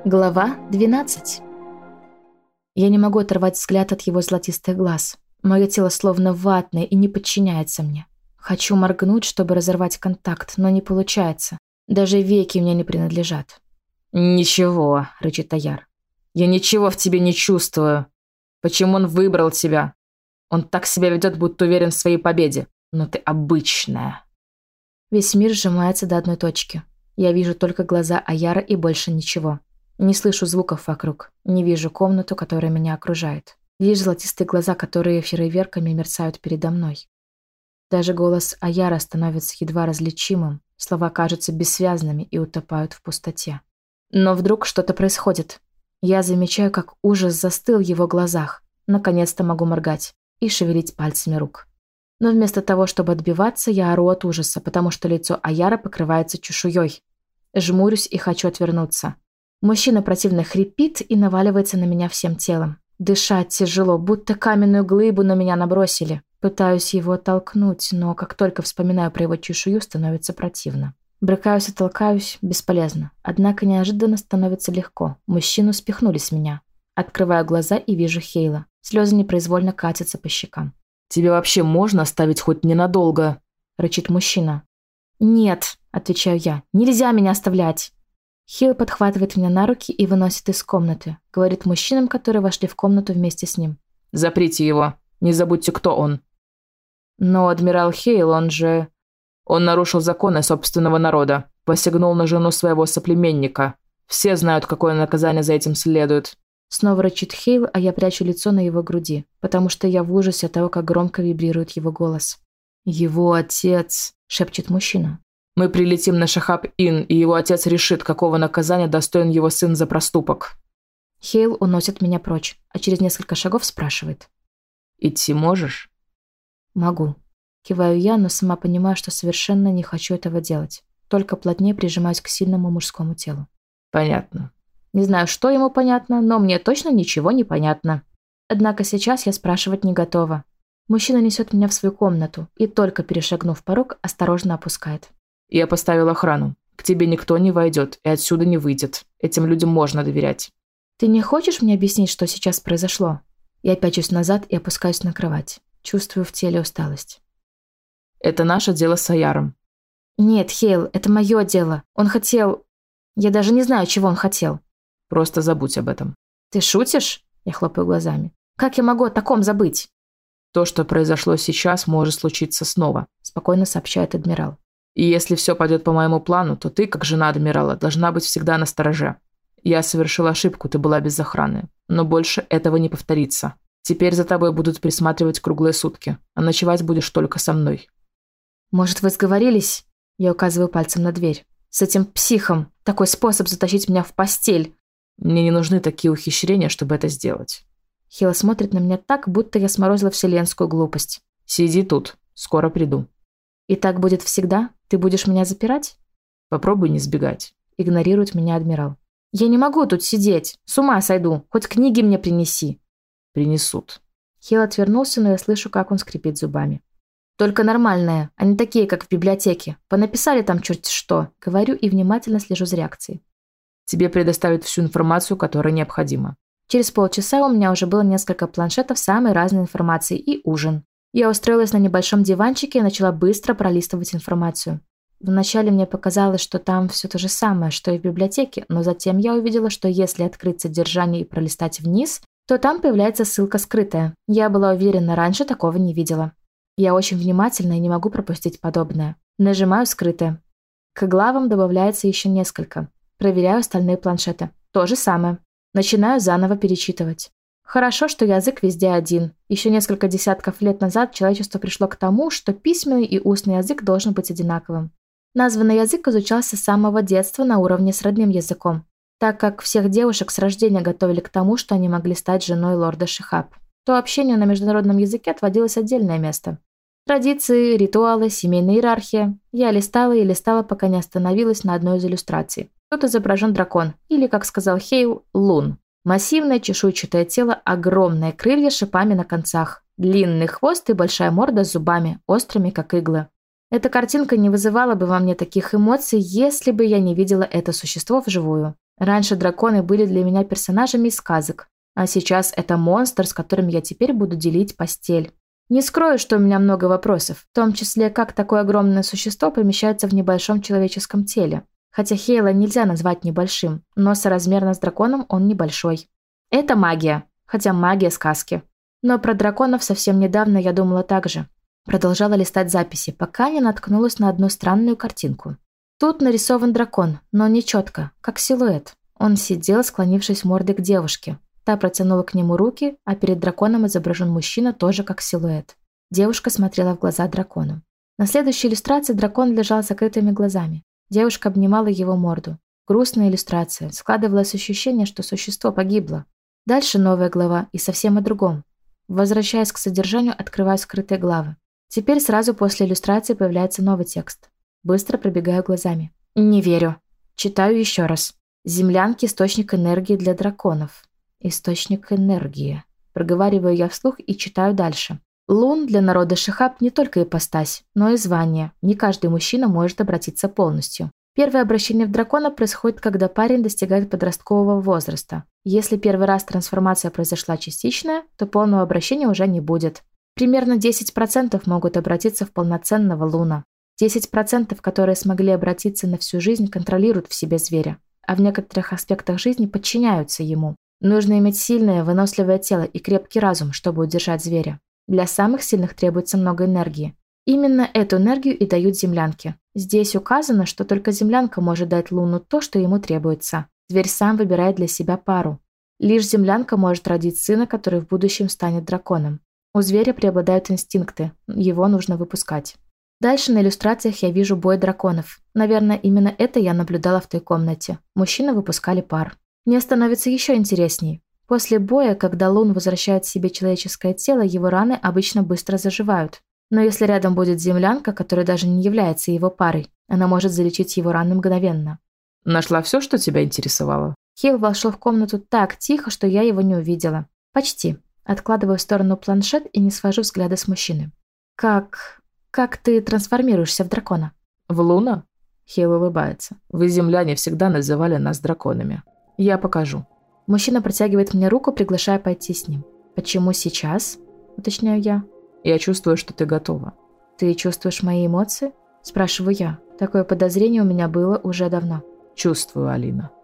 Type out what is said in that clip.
Глава 12. Я не могу оторвать взгляд от его золотистых глаз. Мое тело словно ватное и не подчиняется мне. Хочу моргнуть, чтобы разорвать контакт, но не получается. Даже веки мне не принадлежат. «Ничего», — рычит Аяр. «Я ничего в тебе не чувствую. Почему он выбрал тебя? Он так себя ведет, будто уверен в своей победе. Но ты обычная». Весь мир сжимается до одной точки. Я вижу только глаза Аяра и больше ничего. Не слышу звуков вокруг, не вижу комнату, которая меня окружает. Лишь золотистые глаза, которые фейерверками мерцают передо мной. Даже голос Аяра становится едва различимым, слова кажутся бессвязными и утопают в пустоте. Но вдруг что-то происходит. Я замечаю, как ужас застыл в его глазах. Наконец-то могу моргать и шевелить пальцами рук. Но вместо того, чтобы отбиваться, я ору от ужаса, потому что лицо Аяра покрывается чешуей. Жмурюсь и хочу отвернуться. Мужчина противно хрипит и наваливается на меня всем телом. Дышать тяжело, будто каменную глыбу на меня набросили. Пытаюсь его оттолкнуть, но как только вспоминаю про его чешую, становится противно. Брыкаюсь и толкаюсь, бесполезно. Однако неожиданно становится легко. Мужчину спихнули с меня. Открываю глаза и вижу Хейла. Слезы непроизвольно катятся по щекам. «Тебе вообще можно оставить хоть ненадолго?» – рычит мужчина. «Нет», – отвечаю я, – «нельзя меня оставлять». Хейл подхватывает меня на руки и выносит из комнаты. Говорит мужчинам, которые вошли в комнату вместе с ним. «Заприте его. Не забудьте, кто он». «Но адмирал Хейл, он же...» «Он нарушил законы собственного народа. Посягнул на жену своего соплеменника. Все знают, какое наказание за этим следует». Снова рычит Хейл, а я прячу лицо на его груди, потому что я в ужасе от того, как громко вибрирует его голос. «Его отец...» – шепчет мужчина. «Мы прилетим на Шахаб-Ин, и его отец решит, какого наказания достоин его сын за проступок». Хейл уносит меня прочь, а через несколько шагов спрашивает. «Идти можешь?» «Могу». Киваю я, но сама понимаю, что совершенно не хочу этого делать. Только плотнее прижимаюсь к сильному мужскому телу. «Понятно». Не знаю, что ему понятно, но мне точно ничего не понятно. Однако сейчас я спрашивать не готова. Мужчина несет меня в свою комнату и, только перешагнув порог, осторожно опускает. «Я поставил охрану. К тебе никто не войдет и отсюда не выйдет. Этим людям можно доверять». «Ты не хочешь мне объяснить, что сейчас произошло?» Я пячусь назад и опускаюсь на кровать. Чувствую в теле усталость. «Это наше дело с Аяром». «Нет, Хейл, это мое дело. Он хотел... Я даже не знаю, чего он хотел». «Просто забудь об этом». «Ты шутишь?» Я хлопаю глазами. «Как я могу о таком забыть?» «То, что произошло сейчас, может случиться снова», спокойно сообщает адмирал. «И если все пойдет по моему плану, то ты, как жена адмирала, должна быть всегда настороже. Я совершила ошибку, ты была без охраны. Но больше этого не повторится. Теперь за тобой будут присматривать круглые сутки, а ночевать будешь только со мной». «Может, вы сговорились?» Я указываю пальцем на дверь. «С этим психом. Такой способ затащить меня в постель». «Мне не нужны такие ухищрения, чтобы это сделать». Хейл смотрит на меня так, будто я сморозила вселенскую глупость. «Сиди тут. Скоро приду». «И так будет всегда? Ты будешь меня запирать?» «Попробуй не сбегать». Игнорирует меня адмирал. «Я не могу тут сидеть. С ума сойду. Хоть книги мне принеси». «Принесут». Хейл отвернулся, но я слышу, как он скрипит зубами. «Только нормальные, а не такие, как в библиотеке. Понаписали там черти что». Говорю и внимательно слежу за реакцией. «Тебе предоставят всю информацию, которая необходима». Через полчаса у меня уже было несколько планшетов самой разной информации и ужин. Я устроилась на небольшом диванчике и начала быстро пролистывать информацию. Вначале мне показалось, что там все то же самое, что и в библиотеке, но затем я увидела, что если открыть содержание и пролистать вниз, то там появляется ссылка скрытая. Я была уверена, раньше такого не видела. Я очень внимательна и не могу пропустить подобное. Нажимаю «Скрытое». К главам добавляется еще несколько. Проверяю остальные планшеты. То же самое. Начинаю заново перечитывать. Хорошо, что язык везде один. Еще несколько десятков лет назад человечество пришло к тому, что письменный и устный язык должен быть одинаковым. Названный язык изучался с самого детства на уровне с родным языком, так как всех девушек с рождения готовили к тому, что они могли стать женой лорда Шахаб, то общению на международном языке отводилось отдельное место. Традиции, ритуалы, семейная иерархия. Я листала и листала, пока не остановилась на одной из иллюстраций. Тут изображен дракон, или, как сказал Хейл, лун. Массивное чешуйчатое тело, огромные крылья с шипами на концах, длинный хвост и большая морда с зубами, острыми, как иглы. Эта картинка не вызывала бы во мне таких эмоций, если бы я не видела это существо вживую. Раньше драконы были для меня персонажами из сказок, а сейчас это монстр, с которым я теперь буду делить постель. Не скрою, что у меня много вопросов, в том числе, как такое огромное существо помещается в небольшом человеческом теле. Хотя Хейла нельзя назвать небольшим, но соразмерно с драконом он небольшой. Это магия, хотя магия сказки. Но про драконов совсем недавно я думала так же. Продолжала листать записи, пока не наткнулась на одну странную картинку. Тут нарисован дракон, но не четко, как силуэт. Он сидел, склонившись мордой к девушке. Та протянула к нему руки, а перед драконом изображен мужчина, тоже как силуэт. Девушка смотрела в глаза дракону. На следующей иллюстрации дракон лежал с закрытыми глазами. Девушка обнимала его морду. Грустная иллюстрация. Складывалось ощущение, что существо погибло. Дальше новая глава и совсем о другом. Возвращаясь к содержанию, открываю скрытые главы. Теперь сразу после иллюстрации появляется новый текст. Быстро пробегаю глазами. Не верю. Читаю еще раз. Землянки – источник энергии для драконов. Источник энергии. Проговариваю я вслух и читаю дальше. Лун для народа Шихаб не только ипостась, но и звание. Не каждый мужчина может обратиться полностью. Первое обращение в дракона происходит, когда парень достигает подросткового возраста. Если первый раз трансформация произошла частичная, то полного обращения уже не будет. Примерно 10% могут обратиться в полноценного луна. 10%, которые смогли обратиться на всю жизнь, контролируют в себе зверя, а в некоторых аспектах жизни подчиняются ему. Нужно иметь сильное, выносливое тело и крепкий разум, чтобы удержать зверя. Для самых сильных требуется много энергии. Именно эту энергию и дают землянки. Здесь указано, что только землянка может дать луну то, что ему требуется. Зверь сам выбирает для себя пару. Лишь землянка может родить сына, который в будущем станет драконом. У зверя преобладают инстинкты, его нужно выпускать. Дальше на иллюстрациях я вижу бой драконов. Наверное, именно это я наблюдала в той комнате. Мужчины выпускали пар. Мне становится еще интересней. После боя, когда Лун возвращает себе человеческое тело, его раны обычно быстро заживают. Но если рядом будет землянка, которая даже не является его парой, она может залечить его раны мгновенно. Нашла все, что тебя интересовало? Хейл вошел в комнату так тихо, что я его не увидела. Почти. Откладываю в сторону планшет и не свожу взгляда с мужчины. Как ты трансформируешься в дракона? В Луна? Хейл улыбается. Вы, земляне, всегда называли нас драконами. Я покажу. Мужчина протягивает мне руку, приглашая пойти с ним. Почему сейчас? Уточняю я. Я чувствую, что ты готова. Ты чувствуешь мои эмоции? Спрашиваю я. Такое подозрение у меня было уже давно. Чувствую, Алина.